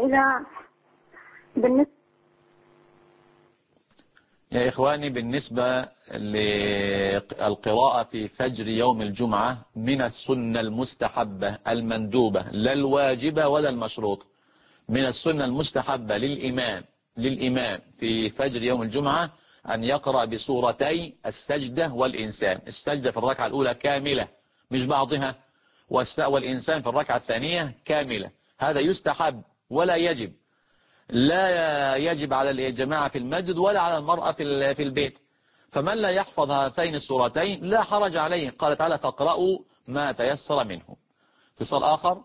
بالنسبة للقراءة في فجر يوم الجمعة من السنة المستحبة المندوبة لا الواجبة ولا المشروط. من السنة المستحبة للإمام في فجر يوم الجمعة أن يقرأ بسورتي السجدة والإنسان. السجدة في الركعة الأولى كاملة مش بعضها، والإنسان في الركعة الثانية كاملة. هذا يستحب ولا يجب. لا يجب على الجماعة في المسجد ولا على المرأة في البيت. فمن لا يحفظ هاتين السورتين لا حرج عليه. قال تعالى فاقرأوا ما تيسر منه. اتصال آخر.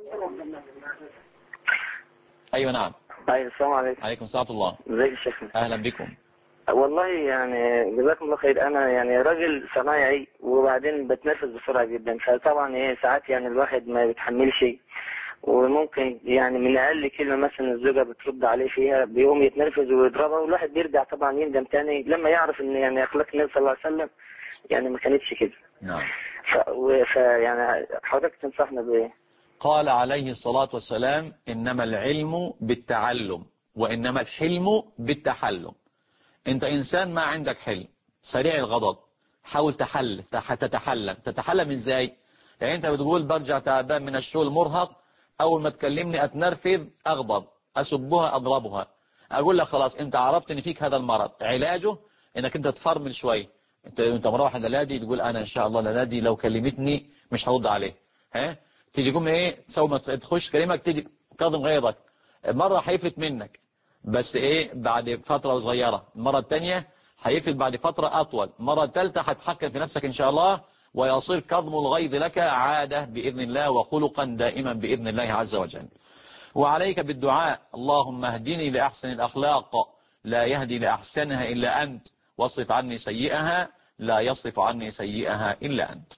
أيوة نعم. السلام عليكم. عليكم السلام ورحمة الله. ازيك يا شيخنا؟ أهلا بكم. والله يعني جزاكم الله خير. انا يعني راجل صنايعي وبعدين بتنفس بسرعه جدا، فطبعا ساعات يعني الواحد ما بيتحملش، وممكن يعني من اقل كلمه مثلا الزوجه بترد عليه فيها بيقوم يتنرفز ويضربها، والواحد بيرجع طبعا يندم تاني لما يعرف ان يعني اخلاق النبي صلى الله عليه وسلم يعني ما كانتش كده. نعم. يعني حضرتك تنصحنا بايه؟ قال عليه الصلاة والسلام إنما العلم بالتعلم وإنما الحلم بالتحلم. انت انسان ما عندك حلم، سريع الغضب، حاول تتحلم ازاي؟ يعني انت بتقول برجع تعبان من الشغل مرهق، اول ما تكلمني اتنرفز اغضب، اسبها اضربها. اقول لك خلاص انت عرفت ان فيك هذا المرض، علاجه انك انت تفرمل شويه. انت مروح لنادي تقول انا ان شاء الله لنادي لو كلمتني مش هرد عليه، تيجي قوم تسوي ما تخش كلمك تيجي تكظم غيظك. مره هيفلت منك بس بعد فترة صغيرة، المرة الثانية هيفلت بعد فترة أطول، المرة الثالثة هتحكم في نفسك إن شاء الله ويصير كظم الغيظ لك عادة بإذن الله وخلقا دائما بإذن الله عز وجل. وعليك بالدعاء اللهم اهدني لأحسن الأخلاق لا يهدي لأحسنها إلا أنت، واصرف عني سيئها لا يصرف عني سيئها إلا أنت.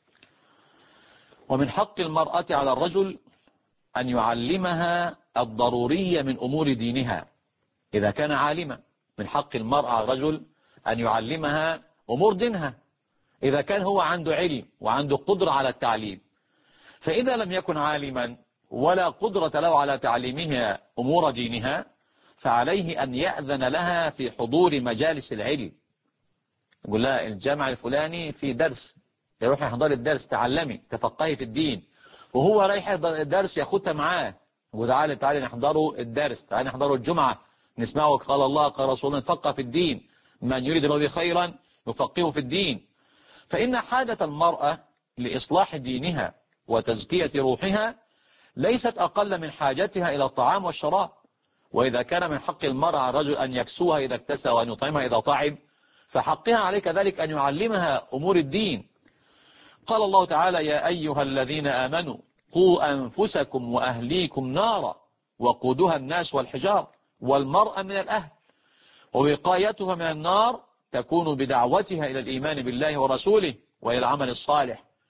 ومن حق المرأة على الرجل أن يعلمها الضرورية من أمور دينها إذا كان عالما. من حق المرأة على الرجل أن يعلمها أمور دينها إذا كان هو عنده علم وعنده قدرة على التعليم. فإذا لم يكن عالما ولا قدرة له على تعليمها أمور دينها فعليه أن يأذن لها في حضور مجالس العلم. يقول لها الجامع الفلاني في درس، يروح يحضر الدرس، تعلمي تفقهي في الدين، وهو رايح الدرس ياخدها معاه وتعالي نحضروا الدرس، تعالي نحضروا الجمعة نسمعه قال الله قال رسول الله، نفقه في الدين، من يريد الله خيرا يفقهه في الدين. فإن حاجة المرأة لإصلاح دينها وتزكية روحها ليست أقل من حاجتها إلى الطعام والشراب. وإذا كان من حق المرأة على الرجل أن يكسوها إذا اكتسى وأن يطعمها إذا طعم، فحقها عليك ذلك أن يعلمها أمور الدين. قال الله تعالى يا أيها الذين آمنوا قوا أنفسكم وأهليكم نارا وقودها الناس والحجار، والمرأة من الأهل، ووقايتها من النار تكون بدعوتها إلى الإيمان بالله ورسوله وإلى العمل الصالح.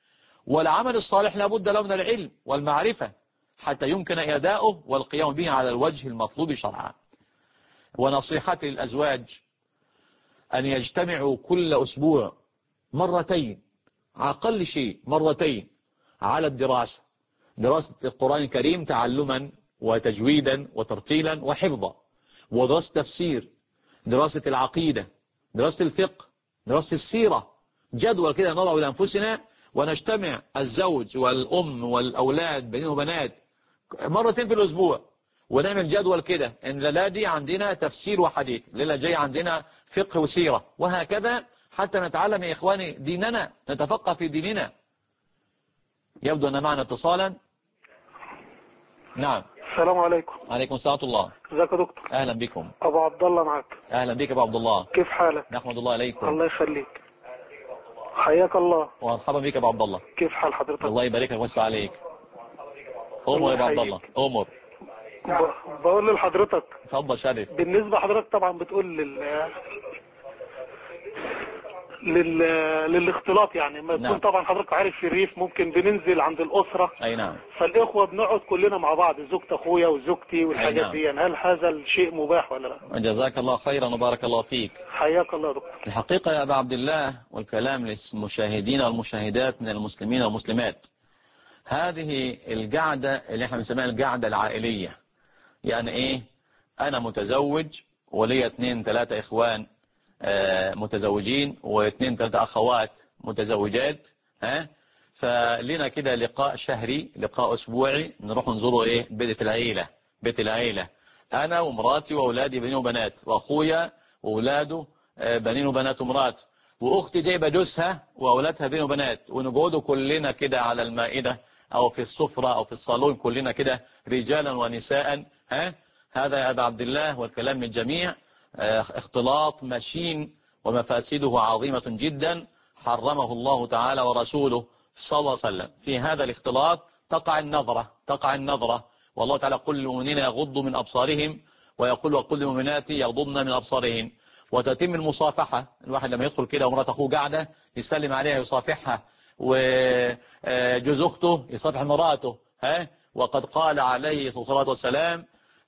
والعمل الصالح لابد له من العلم والمعرفة حتى يمكن أداؤه والقيام به على الوجه المطلوب شرعا. ونصيحتي للأزواج أن يجتمعوا كل أسبوع مرتين، أقل شيء مرتين، على الدراسة، دراسة القرآن الكريم تعلما وتجويدا وترتيلا وحفظا، ودراسة تفسير، دراسة العقيدة، دراسة الفقه، دراسة السيرة، جدول كده نضعه لأنفسنا ونجتمع الزوج والأم والأولاد بنين وبنات مرتين في الأسبوع، ونعمل جدول كده إن الليلة دي عندنا تفسير وحديث، الليلة جاي عندنا فقه وسيرة، وهكذا حتى نتعلم يا إخواني ديننا، نتفقه في ديننا. يبدو أن معنا اتصالا. نعم. السلام عليكم. عليكم السلام ورحمة الله. ازيك يا دكتور؟ أهلا بكم. ابو عبد الله معك. أهلا بك أبو عبد الله. كيف حالك؟ نحمد الله عليكم. الله يخليك. حياك الله. ومرحبا بك أبو عبد الله. كيف حال حضرتك؟ الله يبارك لك ويوسع عليك. أمر يا أبو عبد الله، أمر. بقول لحضرتك اتفضل شرف. بالنسبة حضرتك طبعا بتقول للاختلاط، يعني ما نعم. تكون طبعا حضرتك عارف في الريف ممكن بننزل عند الأسرة. أي نعم. فالإخوة بنقعد كلنا مع بعض، زوجة أخويا وزوجتي والحاجات نعم. دي، هل هذا الشيء مباح ولا لا؟ جزاك الله خيرا وبارك الله فيك. حياك الله يا دكتور. الحقيقة يا أبا عبد الله، والكلام للمشاهدين والمشاهدات من المسلمين والمسلمات، هذه القعدة اللي احنا بنسميها القعدة العائلية، يعني ايه؟ انا متزوج ولي 2 3 اخوان متزوجين و2 3 اخوات متزوجات، فلنا كده لقاء شهري، لقاء اسبوعي، نروح نزوره ايه؟ بيت العيلة، انا ومراتي واولادي بنين وبنات، واخويا واولاده بنين وبنات ومرات، واختي جايبه جوزها واولادها بنين وبنات، ونقعدوا كلنا كده على المائدة او في السفرة او في الصالون كلنا كده رجالا ونساء. هذا يا أبا عبد الله والكلام من الجميع اختلاط مشين ومفاسده عظيمة جدا، حرمه الله تعالى ورسوله صلى الله عليه وسلم. في هذا الاختلاط تقع النظرة، والله تعالى قل للمؤمنين يغضوا من أبصارهم، ويقول وقل للمؤمنات يغضضن من أبصارهن، وتتم المصافحة. الواحد لما يدخل كده ومرات أخوه قاعدة يسلم عليها يصافحها، وجوز أخته يصافح مراته. وقد قال عليه الصلاة والسلام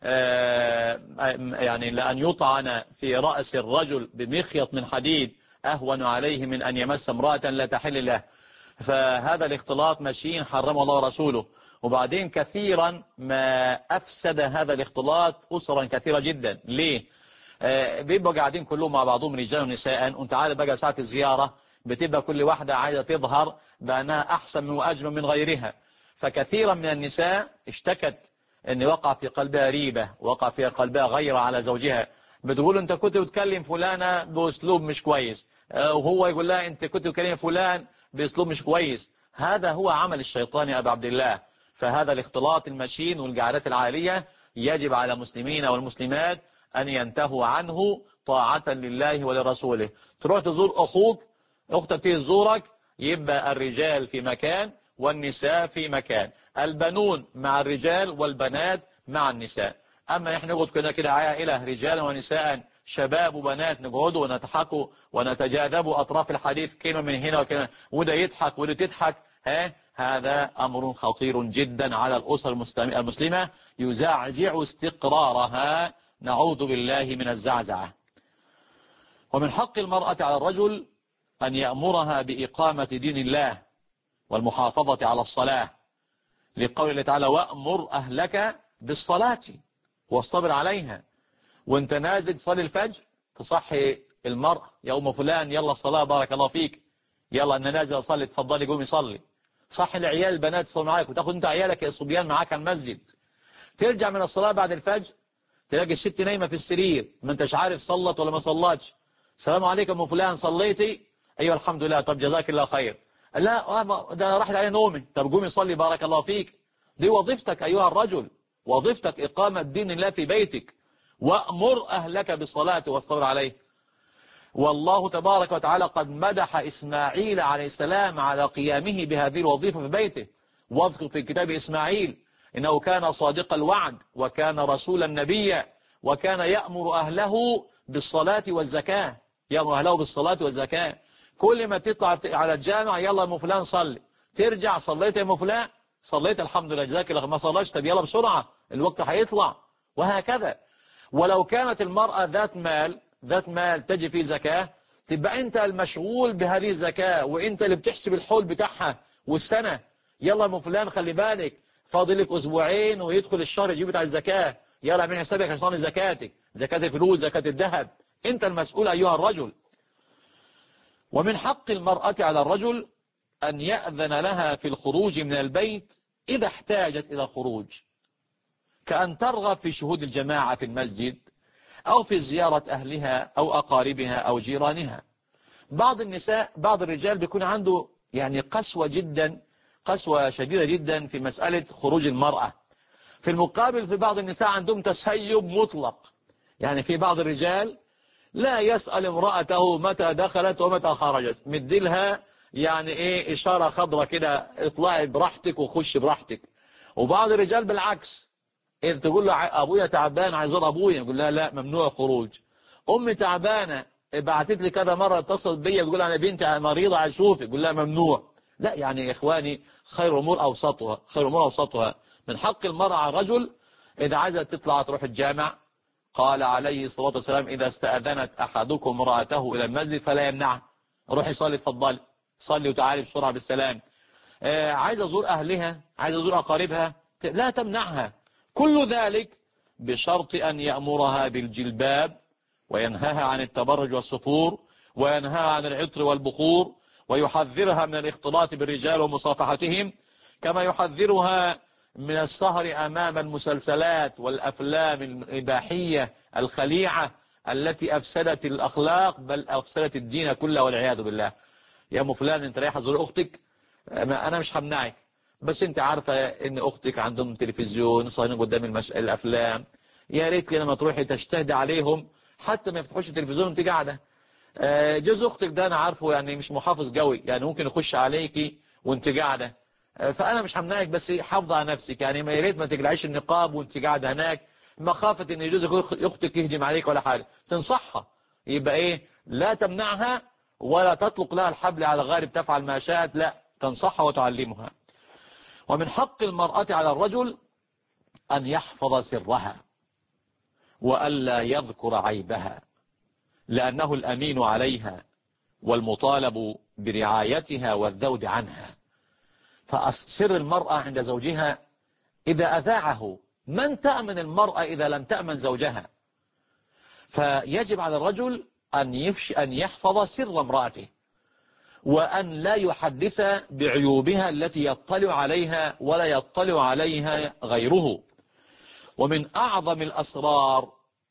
يعني لأن يطعن في رأس الرجل بمخيط من حديد أهون عليه من أن يمس امرأة لا تحل له. فهذا الاختلاط مشين حرمه الله ورسوله. وبعدين كثيرا ما أفسد هذا الاختلاط أسرا كثيرة جدا. ليه؟ بيبقوا قاعدين كلهم مع بعضهم رجال ونساء، وانت عارف بقى ساعة الزيارة بتبقى كل واحدة عايزة تظهر بأنها أحسن وأجمل من غيرها. فكثيرا من النساء اشتكت ان وقع في قلبها ريبة، وقع في قلبها غيرة على زوجها، بتقول انت كنت بتكلم فلانة باسلوب مش كويس، وهو يقول لها انت كنت بتكلم فلان باسلوب مش كويس. هذا هو عمل الشيطان يا ابا عبد الله. فهذا الاختلاط المشين والقعدات العائلية يجب على المسلمين والمسلمات ان ينتهوا عنه طاعة لله ولرسوله. تروح تزور اخوك، اختك تيجي تزورك، يبقى الرجال في مكان والنساء في مكان، البنون مع الرجال والبنات مع النساء. أما إحنا نقعد كده عائلة رجالا ونساء، شباب وبنات، نقعدوا ونضحكوا ونتجاذبوا أطراف الحديث، كلمة من هنا وكلمة، وده يضحك وده تضحك، هذا أمر خطير جدا على الأسر المسلمة يزعزع استقرارها، نعوذ بالله من الزعزعة. ومن حق المرأة على الرجل أن يأمرها بإقامة دين الله والمحافظة على الصلاة، لقول الله تعالى وأمر أهلك بالصلاة واصطبر عليها. وانت نازل تصلي الفجر تصحي المرأة، يا أم فلان يلا الصلاة بارك الله فيك، يلا أنا نازل أصلي تفضلي قومي صلي. صحي العيال البنات يصلوا معاك، وتاخد انت عيالك يا الصبيان معاك على المسجد. ترجع من الصلاة بعد الفجر تلاقي الست نايمة في السرير، ما انتش عارف صلت ولا ما صلتش. السلام عليكم أم فلان صليتي؟ أيوة الحمد لله، طب جزاك الله خير. لا ده راحت عليه نومي، طب قومي صلي بارك الله فيك. دي وظيفتك أيها الرجل، وظيفتك إقامة دين الله في بيتك. وأمر أهلك بالصلاة واصطبر عليه. والله تبارك وتعالى قد مدح إسماعيل عليه السلام على قيامه بهذه الوظيفة في بيته. واذكر في كتاب إسماعيل إنه كان صادق الوعد وكان رسولا نبيا وكان يأمر أهله بالصلاة والزكاة. يأمر أهله بالصلاة والزكاة. كل ما تطلع على الجامع يلا أم فلان صلي، ترجع صليت يا ام فلان، صليت الحمد لله جزاك الله، ما صليتش طب يلا بسرعة الوقت هيطلع، وهكذا. ولو كانت المرأة ذات مال تجي فيه زكاة، تبقى انت المشغول بهذه الزكاة، وانت اللي بتحسب الحول بتاعها والسنة. يلا يا ام فلان خلي بالك فاضل لك اسبوعين ويدخل الشهر يجيب بتاع الزكاة، يلا اعمل حسابك عشان زكاتك، زكاة الفلوس، زكاة الذهب، انت المسؤول ايها الرجل. ومن حق المرأة على الرجل أن يأذن لها في الخروج من البيت إذا احتاجت إلى الخروج، كأن ترغب في شهود الجماعة في المسجد، أو في زيارة أهلها أو أقاربها أو جيرانها. بعض النساء، بعض الرجال بيكون عنده يعني قسوة شديدة جدا في مسألة خروج المرأة. في المقابل في بعض النساء عندهم تسيب مطلق، يعني في بعض الرجال لا يسأل امرأته متى دخلت ومتى خرجت، مديلها يعني ايه اشارة خضرة كده، اطلعي براحتك وخش براحتك. وبعض الرجال بالعكس، إذا تقول له ابويا تعبان عايز ازور ابويا، يقول لها لا ممنوع خروج. امي تعبانة بعتت لي كذا مرة اتصلت بيا تقول انا بنتي مريضة عايز اشوفك، يقول لها ممنوع. لا يعني يا اخواني خير الامور اوسطها. من حق المرأة على الرجل اذا عايزة تطلع تروح الجامع، قال عليه الصلاة والسلام إذا استأذنت أحدكم امرأته إلى المسجد فلا يمنعها، روحي صلي اتفضلي، صلي وتعالي بسرعة بالسلام. عايزة تزور أهلها، عايزة تزور أقاربها، لا تمنعها. كل ذلك بشرط أن يأمرها بالجلباب، وينهاها عن التبرج والسفور، وينهاها عن العطر والبخور، ويحذرها من الاختلاط بالرجال ومصافحتهم، كما يحذرها من السهر أمام المسلسلات والأفلام الإباحية الخليعة التي أفسدت الأخلاق بل أفسدت الدين كله والعياذ بالله. يا أم فلان أنت رايحة تزور أختك، أنا مش همنعك، بس أنت عارفة إن أختك عندهم تلفزيون صايرين قدام الأفلام، يا ريت لما تروحي تجتهدي عليهم حتى ما يفتحوش التلفزيون وأنت قاعدة. جوز أختك ده أنا عارفه يعني مش محافظ قوي، يعني ممكن يخش عليكي وأنت قاعدة، فأنا مش همنعك بس حافظ على نفسك، يعني ما يريد ما تقلعيش النقاب وانت قاعد هناك مخافة ان يجوز اختك يهجم عليك ولا حاجة، تنصحها. يبقى ايه، لا تمنعها ولا تطلق لها الحبل على غارب تفعل ما شاءت، لا تنصحها وتعلمها. ومن حق المرأة على الرجل أن يحفظ سرها وألا يذكر عيبها، لأنه الأمين عليها والمطالب برعايتها والذود عنها. فسر المرأة عند زوجها إذا أذاعه، من تأمن المرأة إذا لم تأمن زوجها؟ فيجب على الرجل أن يحفظ سر امرأته، وأن لا يحدث بعيوبها التي يطلع عليها ولا يطلع عليها غيره. ومن أعظم الأسرار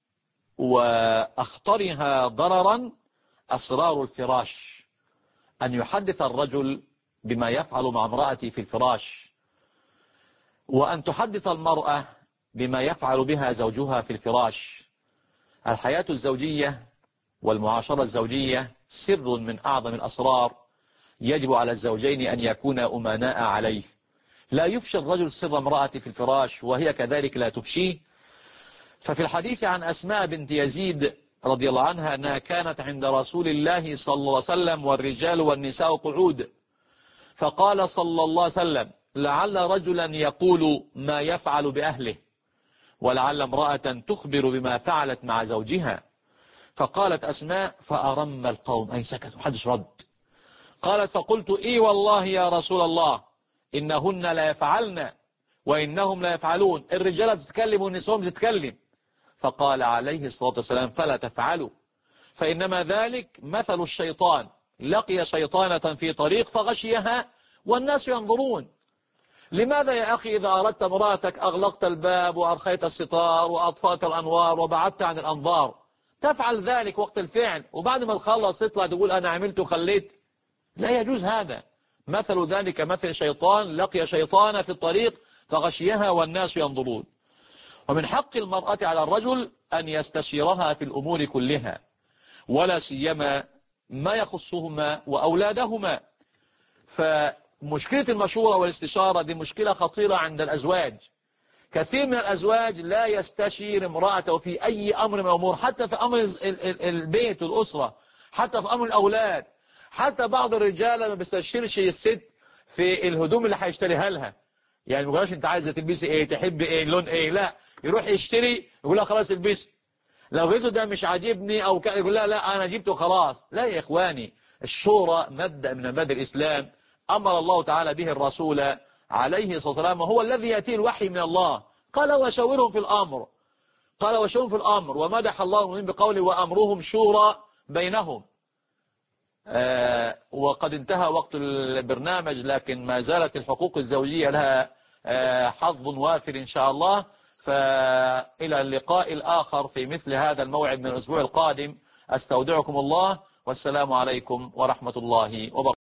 وأخطرها ضررا أسرار الفراش، أن يحدث الرجل بما يفعل مع امرأته في الفراش، وأن تحدث المرأة بما يفعل بها زوجها في الفراش. الحياة الزوجية والمعاشرة الزوجية سر من أعظم الأسرار، يجب على الزوجين أن يكونا أمناء عليه. لا يفشي الرجل سر امرأته في الفراش وهي كذلك لا تفشيه. ففي الحديث عن أسماء بنت يزيد رضي الله عنها أنها كانت عند رسول الله صلى الله عليه وسلم والرجال والنساء قعود، فقال صلى الله عليه وسلم لعل رجلا يقول ما يفعل بأهله، ولعل امرأة تخبر بما فعلت مع زوجها. فقالت أسماء فأرم القوم أي سكتوا محدش رد. قالت فقلت إي والله يا رسول الله إنهن لا يفعلن وإنهم لا يفعلون، الرجالة بتتكلم والنساء بتتكلم. فقال عليه الصلاة والسلام فلا تفعلوا، فإنما ذلك مثل الشيطان لقي شيطانة في طريق فغشيها والناس ينظرون. لماذا يا أخي إذا أردت امرأتك أغلقت الباب وأرخيت الستار وأطفأت الأنوار وبعدت عن الأنظار؟ تفعل ذلك وقت الفعل وبعد ما تخلص تطلع تقول أنا عملت وخليت، لا يجوز هذا. مثل ذلك مثل الشيطان لقي شيطانة في الطريق فغشيها والناس ينظرون. ومن حق المرأة على الرجل أن يستشيرها في الأمور كلها، ولا سيما ما يخصهما وأولادهما. فمشكلة المشورة والاستشارة دي مشكلة خطيرة عند الأزواج. كثير من الأزواج لا يستشير امرأته في أي أمر من الأمور، حتى في أمر البيت والأسرة، حتى في أمر الأولاد. حتى بعض الرجال ما بيستشيرش الست في الهدوم اللي هيشتريها لها. يعني ما يقولهاش انت عايزه تلبسي ايه، تحب ايه، لون ايه، لا، يروح يشتري يقول لها خلاص البسي. لو قلت ده مش عاجبني او كده يقول لها لا انا جبته خلاص. لا يا اخواني، الشورى مبدأ من مبادئ الاسلام امر الله تعالى به الرسول عليه الصلاه والسلام، وهو الذي ياتيه الوحي من الله. قال وشاورهم في الامر، قال وشاورهم في الامر، ومدح الله المؤمنين بقوله وامرهم شورى بينهم. وقد انتهى وقت البرنامج، لكن ما زالت الحقوق الزوجية لها حظ وافر إن شاء الله. فإلى اللقاء الآخر في مثل هذا الموعد من الأسبوع القادم، أستودعكم الله والسلام عليكم ورحمة الله وبركاته.